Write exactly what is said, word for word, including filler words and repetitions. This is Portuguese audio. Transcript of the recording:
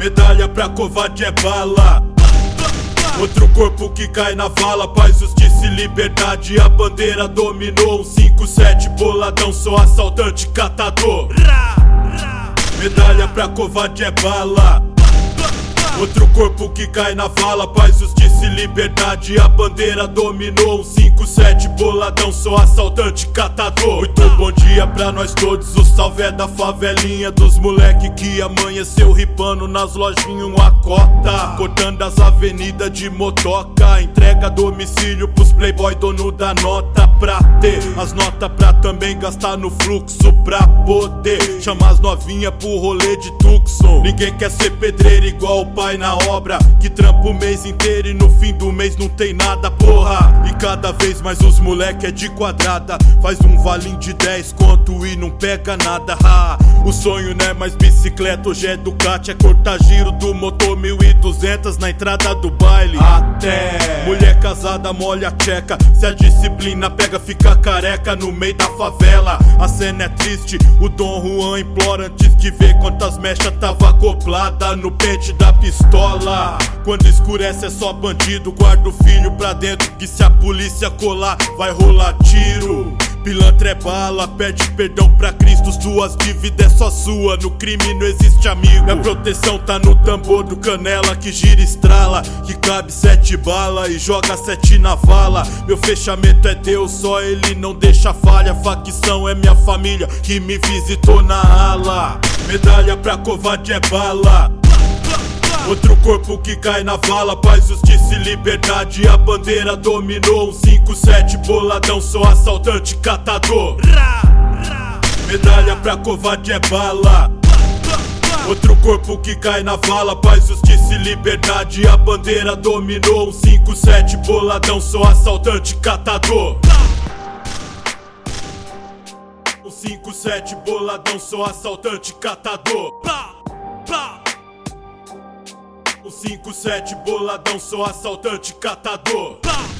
Medalha pra covarde é bala. Outro corpo que cai na vala. Paz, justiça e liberdade, a bandeira dominou. Um cinco sete boladão, sou assaltante catador. Medalha pra covarde é bala. Outro corpo que cai na vala. Paz, justiça e liberdade, a bandeira dominou. Um cinco sete boladão, sou assaltante catador. Muito bom dia pra nós todos, o salve é da favelinha. Dos moleque que amanheceu ripando nas lojinhas uma cota, cortando as avenidas de motoca. Entrega a domicílio pros playboy dono da nota, pra ter as notas pra também gastar no fluxo, pra poder chamar as novinha pro rolê de Tucson. Ninguém quer ser pedreiro igual o pai na obra, que trampa o mês inteiro e no fim do mês não tem nada, porra. E cada vez mais os moleque é de quadrada, faz um valinho de dez conto e não pega nada. Ha. O sonho não é mais bicicleta, hoje é Ducati, é cortar giro do motor mil e duzentos na entrada do baile. Até mulher casada molha a tcheca, se a disciplina pega fica careca no meio da favela. A cena é triste, o Dom Juan implora antes de ver quantas mechas tava acoplada no pente da pistola. Quando escurece é só bandido, guarda o filho pra dentro, que se a polícia colar vai rolar tiro. Pilantra é bala, pede perdão pra Cristo, suas dívidas é só sua, no crime não existe amigo. Minha proteção tá no tambor do canela, que gira e estrala, que cabe sete bala e joga sete na vala. Meu fechamento é Deus, só ele não deixa falha. Facção é minha família, que me visitou na ala. Medalha pra covarde é bala. Outro corpo que cai na vala. Paz, justiça e liberdade, a bandeira dominou. Um cinco sete boladão, sou assaltante catador. Medalha pra covarde é bala. Outro corpo que cai na vala. Paz, justiça e liberdade, a bandeira dominou. Um cinco sete boladão, sou assaltante catador. Um cinco sete boladão, sou assaltante catador. Um cinco sete boladão, sou assaltante catador.